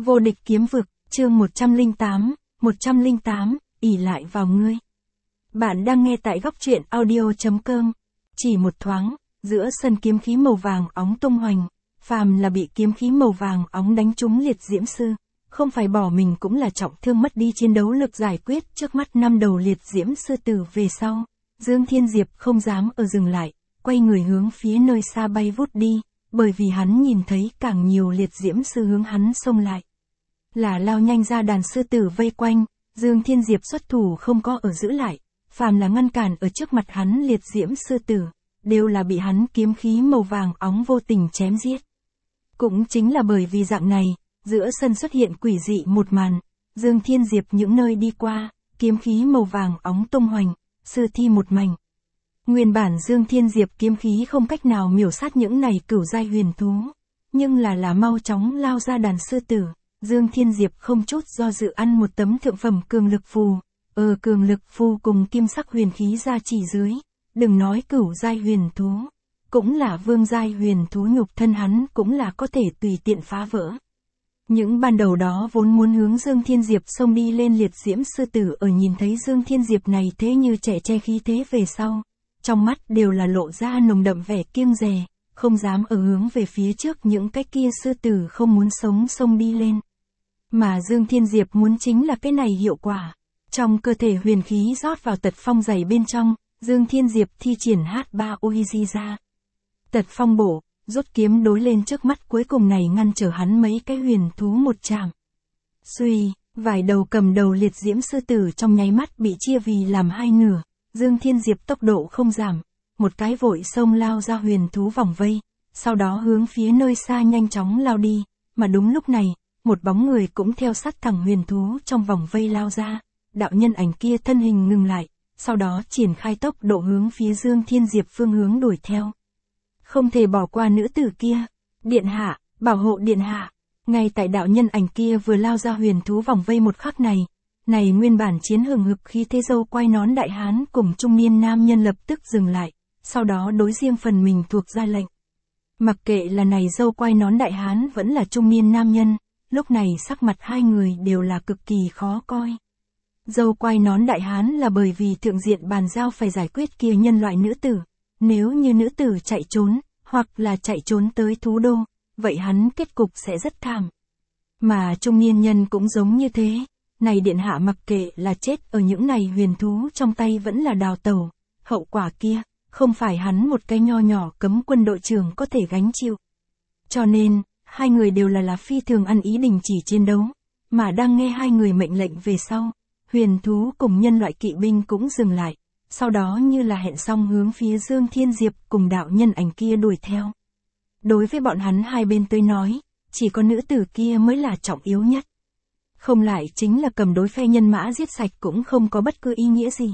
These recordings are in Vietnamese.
Vô địch kiếm vực, chương 108, ỷ lại vào ngươi. Bạn đang nghe tại góc truyện audio.com. Chỉ một thoáng, giữa sân kiếm khí màu vàng óng tung hoành, phàm là bị kiếm khí màu vàng óng đánh trúng liệt diễm sư, không phải bỏ mình cũng là trọng thương mất đi chiến đấu lực giải quyết trước mắt 5 đầu liệt diễm sư tử về sau. Dương Thiên Diệp không dám ở dừng lại, quay người hướng phía nơi xa bay vút đi, bởi vì hắn nhìn thấy càng nhiều liệt diễm sư hướng hắn xông lại. Là lao nhanh ra đàn sư tử vây quanh, Dương Thiên Diệp xuất thủ không có ở giữ lại, phàm là ngăn cản ở trước mặt hắn liệt diễm sư tử, đều là bị hắn kiếm khí màu vàng óng vô tình chém giết. Cũng chính là bởi vì dạng này, giữa sân xuất hiện quỷ dị một màn, Dương Thiên Diệp những nơi đi qua, kiếm khí màu vàng óng tung hoành, sư thi một mảnh. Nguyên bản Dương Thiên Diệp kiếm khí không cách nào miểu sát những này cửu giai huyền thú, nhưng là mau chóng lao ra đàn sư tử, Dương Thiên Diệp không chút do dự ăn một tấm thượng phẩm cường lực phù, cường lực phù cùng kim sắc huyền khí ra chỉ dưới, đừng nói cửu giai huyền thú, cũng là vương giai huyền thú nhục thân hắn cũng là có thể tùy tiện phá vỡ. Những ban đầu đó vốn muốn hướng Dương Thiên Diệp xông đi lên liệt diễm sư tử ở nhìn thấy Dương Thiên Diệp này thế như trẻ che khí thế về sau, trong mắt đều là lộ ra nồng đậm vẻ kiêng dè, không dám ở hướng về phía trước những cái kia sư tử không muốn sống xông đi lên. Mà Dương Thiên Diệp muốn chính là cái này hiệu quả. Trong cơ thể huyền khí rót vào tật phong dày bên trong, Dương Thiên Diệp thi triển H3 Oizi ra. Tật phong bổ, rút kiếm đối lên trước mắt cuối cùng này ngăn trở hắn mấy cái huyền thú một chạm. Suy, vài đầu cầm đầu liệt diễm sư tử trong nháy mắt bị chia vì làm hai nửa. Dương Thiên Diệp tốc độ không giảm, một cái vội xông lao ra huyền thú vòng vây, sau đó hướng phía nơi xa nhanh chóng lao đi, mà đúng lúc này, một bóng người cũng theo sát thẳng huyền thú trong vòng vây lao ra, đạo nhân ảnh kia thân hình ngừng lại, sau đó triển khai tốc độ hướng phía Dương Thiên Diệp phương hướng đuổi theo. Không thể bỏ qua nữ tử kia, điện hạ, bảo hộ điện hạ, ngay tại đạo nhân ảnh kia vừa lao ra huyền thú vòng vây một khắc này. Này nguyên bản chiến hừng hực khí thế dâu quay nón đại hán cùng trung niên nam nhân lập tức dừng lại, sau đó đối riêng phần mình thuộc ra lệnh. Mặc kệ là này dâu quay nón đại hán vẫn là trung niên nam nhân, lúc này sắc mặt hai người đều là cực kỳ khó coi. Dâu quay nón đại hán là bởi vì thượng diện bàn giao phải giải quyết kia nhân loại nữ tử, nếu như nữ tử chạy trốn, hoặc là chạy trốn tới thú đô, vậy hắn kết cục sẽ rất thảm. Mà trung niên nhân cũng giống như thế. Này điện hạ mặc kệ là chết ở những này huyền thú trong tay vẫn là đào tẩu, hậu quả kia, không phải hắn một cái nho nhỏ cấm quân đội trưởng có thể gánh chịu. Cho nên, hai người đều là phi thường ăn ý đình chỉ chiến đấu, mà đang nghe hai người mệnh lệnh về sau, huyền thú cùng nhân loại kỵ binh cũng dừng lại, sau đó như là hẹn xong hướng phía Dương Thiên Diệp cùng đạo nhân ảnh kia đuổi theo. Đối với bọn hắn hai bên tới nói, chỉ có nữ tử kia mới là trọng yếu nhất. Không lại chính là cầm đối phe nhân mã giết sạch cũng không có bất cứ ý nghĩa gì.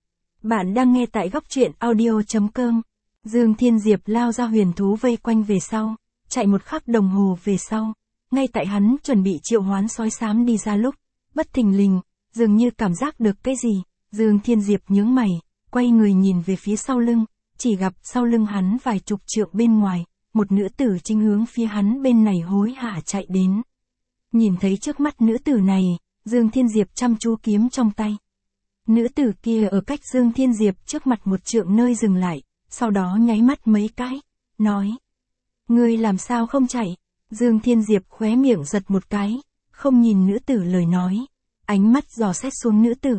Bạn đang nghe tại góc truyện audio.com. Dương Thiên Diệp lao ra huyền thú vây quanh về sau, chạy một khắc đồng hồ về sau, ngay tại hắn chuẩn bị triệu hoán sói xám đi ra lúc, bất thình lình, dường như cảm giác được cái gì, Dương Thiên Diệp nhướng mày, quay người nhìn về phía sau lưng, chỉ gặp sau lưng hắn vài chục trượng bên ngoài, một nữ tử chính hướng phía hắn bên này hối hả chạy đến. Nhìn thấy trước mắt nữ tử này, Dương Thiên Diệp chăm chú kiếm trong tay. Nữ tử kia ở cách Dương Thiên Diệp trước mặt một trượng nơi dừng lại, sau đó nháy mắt mấy cái, nói. Ngươi làm sao không chạy? Dương Thiên Diệp khóe miệng giật một cái, không nhìn nữ tử lời nói. Ánh mắt dò xét xuống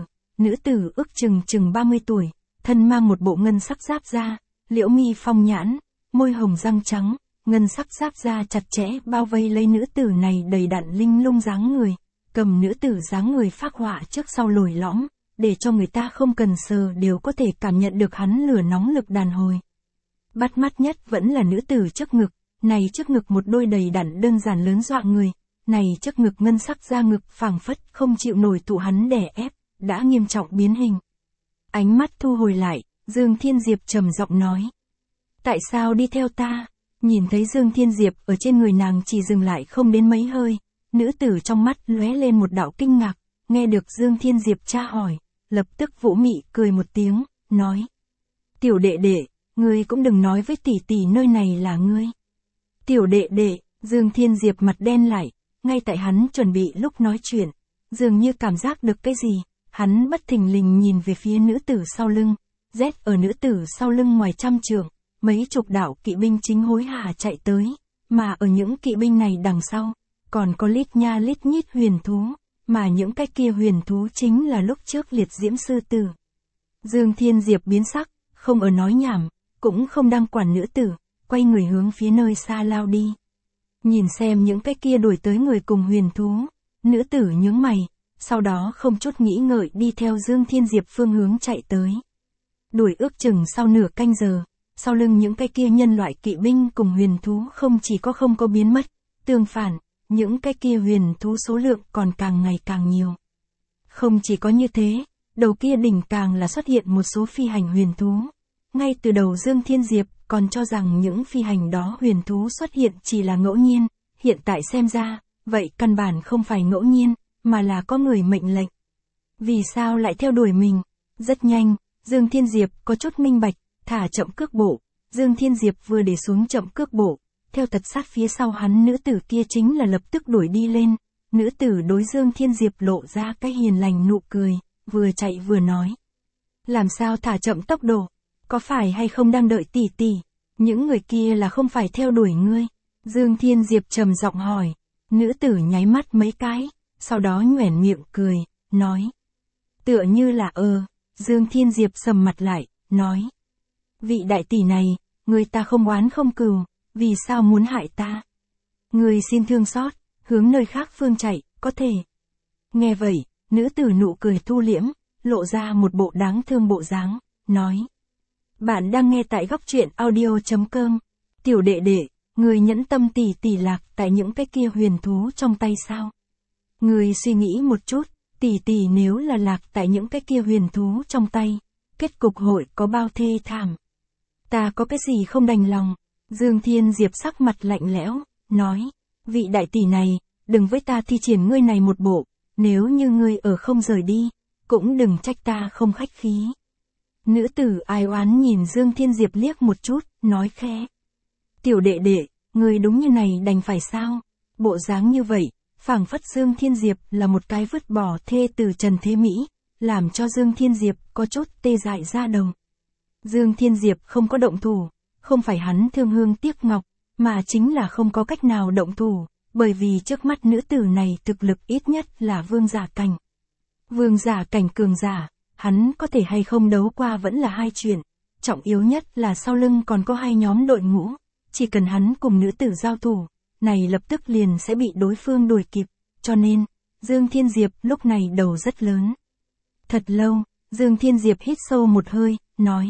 nữ tử ước chừng 30 tuổi, thân mang một bộ ngân sắc giáp da, liễu mi phong nhãn, môi hồng răng trắng. Ngân sắc giáp da chặt chẽ bao vây lấy nữ tử này đầy đặn linh lung dáng người, cầm nữ tử dáng người phác họa trước sau lồi lõm, để cho người ta không cần sờ đều có thể cảm nhận được hắn lửa nóng lực đàn hồi. Bắt mắt nhất vẫn là nữ tử trước ngực, này trước ngực một đôi đầy đặn đơn giản lớn dọa người, này trước ngực ngân sắc da ngực phảng phất không chịu nổi tụ hắn đè ép, đã nghiêm trọng biến hình. Ánh mắt thu hồi lại, Dương Thiên Diệp trầm giọng nói. Tại sao đi theo ta? Nhìn thấy Dương Thiên Diệp ở trên người nàng chỉ dừng lại không đến mấy hơi, nữ tử trong mắt lóe lên một đạo kinh ngạc, nghe được Dương Thiên Diệp tra hỏi, lập tức vũ mị cười một tiếng, nói. Tiểu đệ đệ, ngươi cũng đừng nói với tỷ tỷ nơi này là ngươi. Tiểu đệ đệ, Dương Thiên Diệp mặt đen lại, ngay tại hắn chuẩn bị lúc nói chuyện, dường như cảm giác được cái gì, hắn bất thình lình nhìn về phía nữ tử sau lưng, rét ở nữ tử sau lưng ngoài trăm trượng, mấy chục đạo kỵ binh chính hối hả chạy tới, mà ở những kỵ binh này đằng sau, còn có lít nha lít nhít huyền thú, mà những cái kia huyền thú chính là lúc trước liệt diễm sư tử. Dương Thiên Diệp biến sắc, không ở nói nhảm, cũng không đang quản nữ tử, quay người hướng phía nơi xa lao đi. Nhìn xem những cái kia đuổi tới người cùng huyền thú, nữ tử nhướng mày, sau đó không chút nghĩ ngợi đi theo Dương Thiên Diệp phương hướng chạy tới. Đuổi ước chừng sau nửa canh giờ, sau lưng những cái kia nhân loại kỵ binh cùng huyền thú không chỉ có không có biến mất, tương phản, những cái kia huyền thú số lượng còn càng ngày càng nhiều. Không chỉ có như thế, đầu kia đỉnh càng là xuất hiện một số phi hành huyền thú. Ngay từ đầu Dương Thiên Diệp còn cho rằng những phi hành đó huyền thú xuất hiện chỉ là ngẫu nhiên, hiện tại xem ra, vậy căn bản không phải ngẫu nhiên, mà là có người mệnh lệnh. Vì sao lại theo đuổi mình? Rất nhanh, Dương Thiên Diệp có chút minh bạch, thả chậm cước bộ. Dương Thiên Diệp vừa để xuống chậm cước bộ, theo thật sát phía sau hắn nữ tử kia chính là lập tức đuổi đi lên. Nữ tử đối Dương Thiên Diệp lộ ra cái hiền lành nụ cười, vừa chạy vừa nói. Làm sao thả chậm tốc độ? Có phải hay không đang đợi tỷ tỷ? Những người kia là không phải theo đuổi ngươi? Dương Thiên Diệp trầm giọng hỏi. Nữ tử nháy mắt mấy cái, sau đó nhoẻn miệng cười, nói. Tựa như là Dương Thiên Diệp sầm mặt lại, nói. Vị đại tỷ này, người ta không oán không cừu, vì sao muốn hại ta? Người xin thương xót, hướng nơi khác phương chạy, có thể. Nghe vậy, nữ tử nụ cười thu liễm, lộ ra một bộ đáng thương bộ dáng, nói. Bạn đang nghe tại góc truyện audio.com. Tiểu đệ đệ, người nhẫn tâm tỷ tỷ lạc tại những cái kia huyền thú trong tay sao? Người suy nghĩ một chút, tỷ tỷ nếu là lạc tại những cái kia huyền thú trong tay, kết cục hội có bao thê thảm. Ta có cái gì không đành lòng? Dương Thiên Diệp sắc mặt lạnh lẽo, nói. Vị đại tỷ này, đừng với ta thi triển ngươi này một bộ, nếu như ngươi ở không rời đi, cũng đừng trách ta không khách khí. Nữ tử ai oán nhìn Dương Thiên Diệp liếc một chút, nói khẽ. Tiểu đệ đệ, ngươi đúng như này đành phải sao? Bộ dáng như vậy, phảng phất Dương Thiên Diệp là một cái vứt bỏ thê từ Trần Thế Mỹ, làm cho Dương Thiên Diệp có chút tê dại da đầu. Dương Thiên Diệp không có động thủ, không phải hắn thương hương tiếc ngọc, mà chính là không có cách nào động thủ, bởi vì trước mắt nữ tử này thực lực ít nhất là vương giả cảnh. Vương giả cảnh cường giả, hắn có thể hay không đấu qua vẫn là hai chuyện, trọng yếu nhất là sau lưng còn có hai nhóm đội ngũ, chỉ cần hắn cùng nữ tử giao thủ, này lập tức liền sẽ bị đối phương đuổi kịp, cho nên, Dương Thiên Diệp lúc này đầu rất lớn. Thật lâu, Dương Thiên Diệp hít sâu một hơi, nói.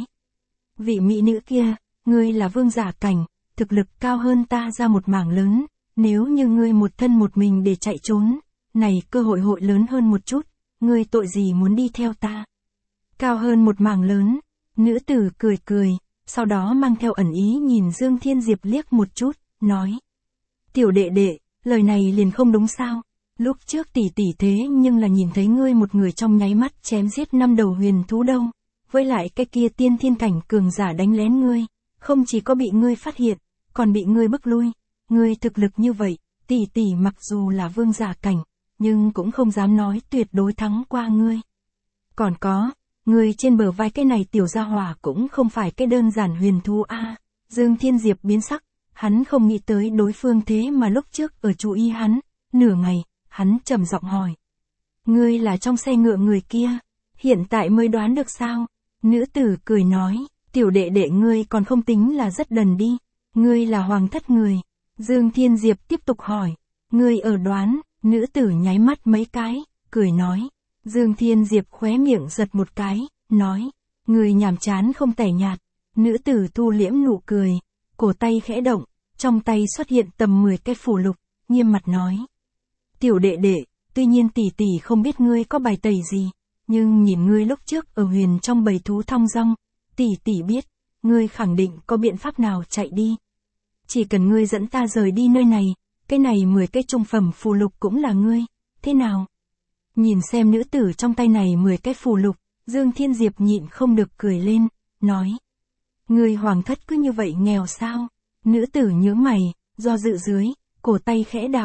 Vị mỹ nữ kia, ngươi là vương giả cảnh, thực lực cao hơn ta ra một mảng lớn, nếu như ngươi một thân một mình để chạy trốn, này cơ hội hội lớn hơn một chút, ngươi tội gì muốn đi theo ta? Cao hơn một mảng lớn, nữ tử cười cười, sau đó mang theo ẩn ý nhìn Dương Thiên Diệp liếc một chút, nói. Tiểu đệ đệ, lời này liền không đúng sao? Lúc trước tỷ tỷ thế nhưng là nhìn thấy ngươi một người trong nháy mắt chém giết 5 đầu huyền thú đâu, với lại cái kia tiên thiên cảnh cường giả đánh lén ngươi, không chỉ có bị ngươi phát hiện, còn bị ngươi bức lui, ngươi thực lực như vậy, tỷ tỷ mặc dù là vương giả cảnh, nhưng cũng không dám nói tuyệt đối thắng qua ngươi. Còn có, ngươi trên bờ vai cái này tiểu gia hỏa cũng không phải cái đơn giản huyền thú a. Dương Thiên Diệp biến sắc, hắn không nghĩ tới đối phương thế mà lúc trước ở chú ý hắn, nửa ngày, hắn trầm giọng hỏi. Ngươi là trong xe ngựa người kia, hiện tại mới đoán được sao? Nữ tử cười nói, tiểu đệ đệ ngươi còn không tính là rất đần đi, ngươi là hoàng thất người. Dương Thiên Diệp tiếp tục hỏi, ngươi ở đoán, nữ tử nháy mắt mấy cái, cười nói. Dương Thiên Diệp khóe miệng giật một cái, nói, ngươi nhàm chán không tẻ nhạt. Nữ tử thu liễm nụ cười, cổ tay khẽ động, trong tay xuất hiện tầm 10 cái phù lục, nghiêm mặt nói. Tiểu đệ đệ, tuy nhiên tỷ tỷ không biết ngươi có bài tẩy gì, nhưng nhìn ngươi lúc trước ở huyền trong bầy thú thong dong, tỷ tỷ biết, ngươi khẳng định có biện pháp nào chạy đi. Chỉ cần ngươi dẫn ta rời đi nơi này, cái này 10 cái trung phẩm phù lục cũng là ngươi, thế nào? Nhìn xem nữ tử trong tay này 10 cái phù lục, Dương Thiên Diệp nhịn không được cười lên, nói. Ngươi hoàng thất cứ như vậy nghèo sao? Nữ tử nhướng mày, do dự dưới, cổ tay khẽ đảo,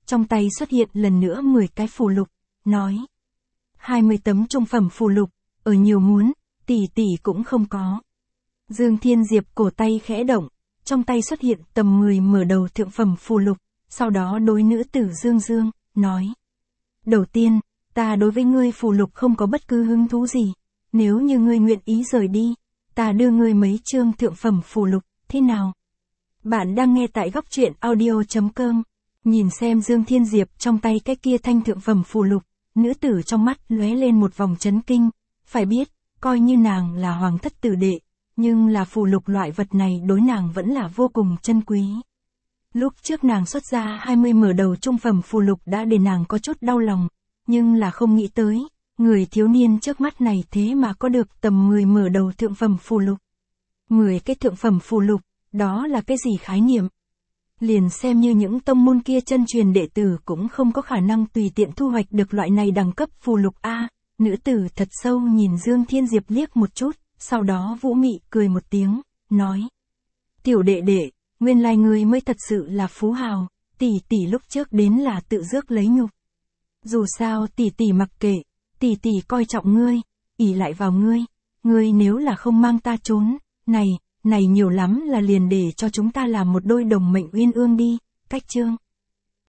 trong tay xuất hiện lần nữa 10 cái phù lục, nói. 20 tấm trung phẩm phù lục, ở nhiều muốn, tỷ cũng không có. Dương Thiên Diệp cổ tay khẽ động, trong tay xuất hiện tầm 10 mở đầu thượng phẩm phù lục, sau đó đối nữ tử Dương, nói. Đầu tiên, ta đối với ngươi phù lục không có bất cứ hứng thú gì, nếu như ngươi nguyện ý rời đi, ta đưa ngươi mấy chương thượng phẩm phù lục, thế nào? Bạn đang nghe tại góc truyện audio.com, nhìn xem Dương Thiên Diệp trong tay cái kia thanh thượng phẩm phù lục, nữ tử trong mắt lóe lên một vòng chấn kinh, phải biết, coi như nàng là hoàng thất tử đệ, nhưng là phù lục loại vật này đối nàng vẫn là vô cùng chân quý. Lúc trước nàng xuất ra 20 mở đầu trung phẩm phù lục đã để nàng có chút đau lòng, nhưng là không nghĩ tới, người thiếu niên trước mắt này thế mà có được tầm 10 mở đầu thượng phẩm phù lục. 10 cái thượng phẩm phù lục, đó là cái gì khái niệm? Liền xem như những tông môn kia chân truyền đệ tử cũng không có khả năng tùy tiện thu hoạch được loại này đẳng cấp phù lục A. Nữ tử thật sâu nhìn Dương Thiên Diệp liếc một chút, sau đó vũ mị cười một tiếng, nói. Tiểu đệ đệ, nguyên lai ngươi mới thật sự là phú hào, tỷ lúc trước đến là tự rước lấy nhục. Dù sao tỷ mặc kệ, tỷ coi trọng ngươi, ỷ lại vào ngươi nếu là không mang ta trốn, này nhiều lắm là liền để cho chúng ta làm một đôi đồng mệnh uyên ương đi, cách chương.